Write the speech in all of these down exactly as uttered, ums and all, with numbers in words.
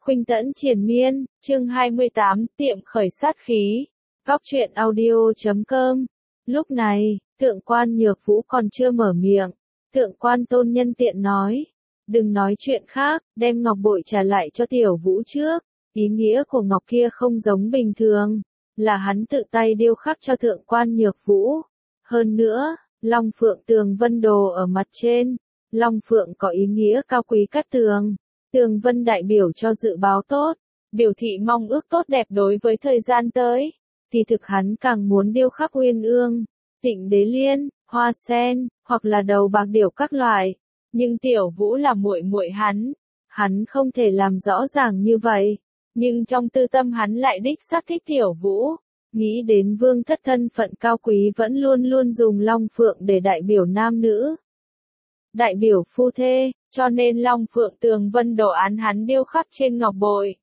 Khuynh Tẫn Triền Miên, chương hai mươi tám, tiệm khởi sát khí. Góc truyện audio chấm com. Lúc này, Thượng quan Nhược Vũ còn chưa mở miệng. Thượng quan Tôn nhân tiện nói. Đừng nói chuyện khác, đem ngọc bội trả lại cho Tiểu Vũ trước. Ý nghĩa của ngọc kia không giống bình thường. Là hắn tự tay điêu khắc cho Thượng quan Nhược Vũ. Hơn nữa, Long Phượng tường vân đồ ở mặt trên. Long Phượng có ý nghĩa cao quý cát tường. Tường vân đại biểu cho dự báo tốt, biểu thị mong ước tốt đẹp đối với thời gian tới. Thì thực hắn càng muốn điêu khắc uyên ương, tịnh đế liên, hoa sen, hoặc là đầu bạc điểu các loại. Nhưng Tiểu Vũ là muội muội hắn, hắn không thể làm rõ ràng như vậy. Nhưng trong tư tâm hắn lại đích xác thích Tiểu Vũ. Nghĩ đến vương thất thân phận cao quý vẫn luôn luôn dùng Long Phượng để đại biểu nam nữ. Đại biểu phu thê, cho nên Long Phượng tường vân đồ án hắn điêu khắc trên ngọc bội.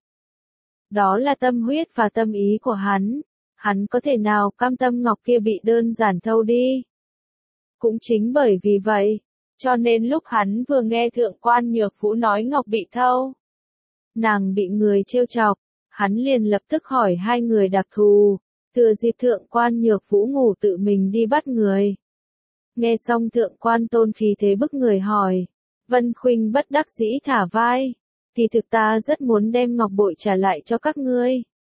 Đó là tâm huyết và tâm ý của hắn, hắn có thể nào cam tâm ngọc kia bị đơn giản thâu đi. Cũng chính bởi vì vậy, cho nên lúc hắn vừa nghe Thượng quan Nhược Vũ nói ngọc bị thâu, nàng bị người trêu chọc, hắn liền lập tức hỏi hai người đặc thù, thừa dịp Thượng quan Nhược Vũ ngủ tự mình đi bắt người. Nghe xong Thượng quan Tôn khí thế bức người hỏi, Vân Khuynh bất đắc dĩ thả vai, thì thực ta rất muốn đem ngọc bội trả lại cho các ngươi.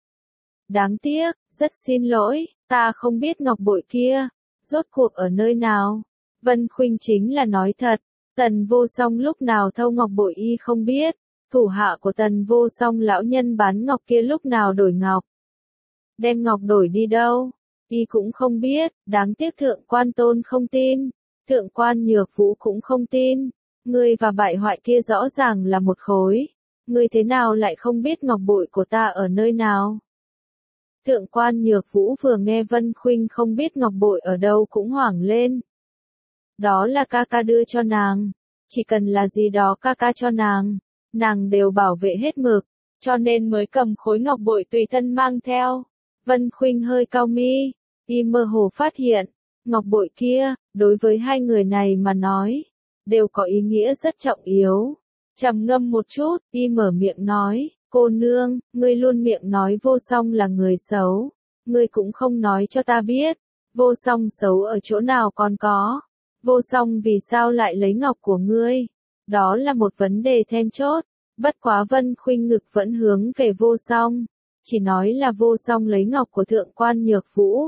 Đáng tiếc, rất xin lỗi, ta không biết ngọc bội kia, rốt cuộc ở nơi nào. Vân Khuynh chính là nói thật, Tần Vô Song lúc nào thâu ngọc bội y không biết, thủ hạ của Tần Vô Song lão nhân bán ngọc kia lúc nào đổi ngọc. Đem ngọc đổi đi đâu? Y cũng không biết, đáng tiếc Thượng quan Tôn không tin, Thượng quan Nhược Vũ cũng không tin, ngươi và bại hoại kia rõ ràng là một khối, ngươi thế nào lại không biết ngọc bội của ta ở nơi nào? Thượng quan Nhược Vũ vừa nghe Vân Khuynh không biết ngọc bội ở đâu cũng hoảng lên. Đó là ca ca đưa cho nàng, chỉ cần là gì đó ca ca cho nàng, nàng đều bảo vệ hết mực, cho nên mới cầm khối ngọc bội tùy thân mang theo. Vân Khuynh hơi cau mi, y mơ hồ phát hiện, ngọc bội kia, đối với hai người này mà nói, đều có ý nghĩa rất trọng yếu. Trầm ngâm một chút, y mở miệng nói, cô nương, ngươi luôn miệng nói Vô Song là người xấu, ngươi cũng không nói cho ta biết, Vô Song xấu ở chỗ nào còn có, Vô Song vì sao lại lấy ngọc của ngươi, đó là một vấn đề then chốt, bất quá Vân Khuynh ngực vẫn hướng về Vô Song. Chỉ nói là Vô Song lấy ngọc của Thượng quan Nhược Vũ,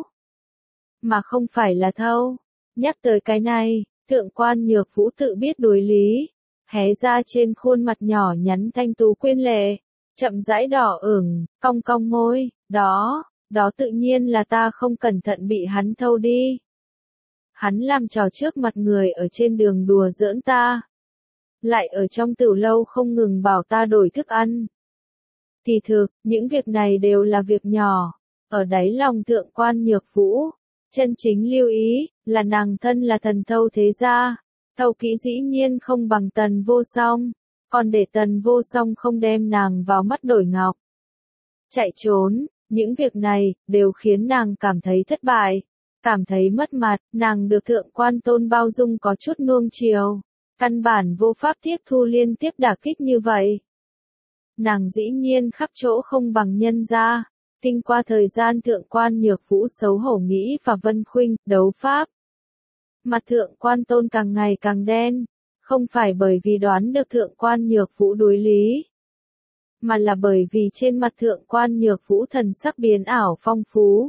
mà không phải là thâu. Nhắc tới cái này, Thượng quan Nhược Vũ tự biết đối lý, hé ra trên khuôn mặt nhỏ nhắn thanh tú quyến lệ, chậm rãi đỏ ửng, cong cong môi, đó, đó tự nhiên là ta không cẩn thận bị hắn thâu đi. Hắn làm trò trước mặt người ở trên đường đùa giỡn ta, lại ở trong tửu lâu không ngừng bảo ta đổi thức ăn. Thì thực, những việc này đều là việc nhỏ, ở đáy lòng Thượng quan Nhược Vũ, chân chính lưu ý, là nàng thân là thần thâu thế gia, thâu kỹ dĩ nhiên không bằng Tần Vô Song, còn để Tần Vô Song không đem nàng vào mắt đổi ngọc. Chạy trốn, những việc này, đều khiến nàng cảm thấy thất bại, cảm thấy mất mặt, nàng được Thượng quan Tôn bao dung có chút nuông chiều, căn bản vô pháp tiếp thu liên tiếp đả kích như vậy. Nàng dĩ nhiên khắp chỗ không bằng nhân gia. Kinh qua thời gian Thượng quan Nhược Vũ xấu hổ nghĩ và Vân Khuynh đấu pháp. Mặt Thượng quan Tôn càng ngày càng đen, không phải bởi vì đoán được Thượng quan Nhược Vũ đối lý, mà là bởi vì trên mặt Thượng quan Nhược Vũ thần sắc biến ảo phong phú.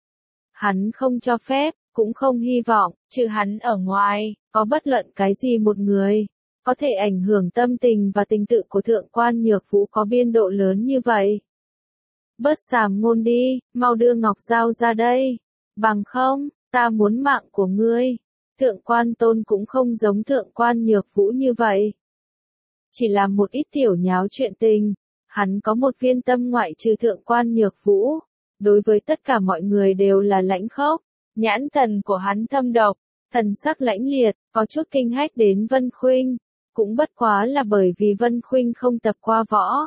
Hắn không cho phép, cũng không hy vọng, trừ hắn ở ngoài, có bất luận cái gì một người có thể ảnh hưởng tâm tình và tình tự của Thượng quan Nhược Vũ có biên độ lớn như vậy. Bớt sàm ngôn đi, mau đưa ngọc dao ra đây, bằng không, ta muốn mạng của ngươi. Thượng quan Tôn cũng không giống Thượng quan Nhược Vũ như vậy. Chỉ là một ít tiểu nháo chuyện tình, hắn có một viên tâm ngoại trừ Thượng quan Nhược Vũ, đối với tất cả mọi người đều là lãnh khốc, nhãn thần của hắn thâm độc, thần sắc lãnh liệt, có chút kinh hách đến Vân Khuynh. Cũng bất quá là bởi vì Vân Khuynh không tập qua võ.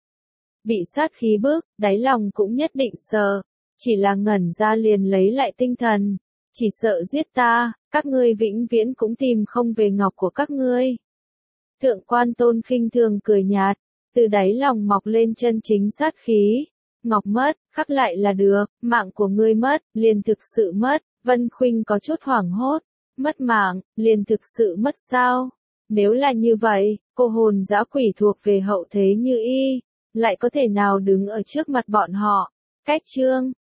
Bị sát khí bức, đáy lòng cũng nhất định sợ, chỉ là ngẩn ra liền lấy lại tinh thần, chỉ sợ giết ta, các ngươi vĩnh viễn cũng tìm không về ngọc của các ngươi. Thượng quan Tôn khinh thường cười nhạt, từ đáy lòng mọc lên chân chính sát khí. Ngọc mất, khắc lại là được, mạng của ngươi mất, liền thực sự mất. Vân Khuynh có chút hoảng hốt, mất mạng, liền thực sự mất sao? Nếu là như vậy, cô hồn dã quỷ thuộc về hậu thế Như Y, lại có thể nào đứng ở trước mặt bọn họ? Cách chương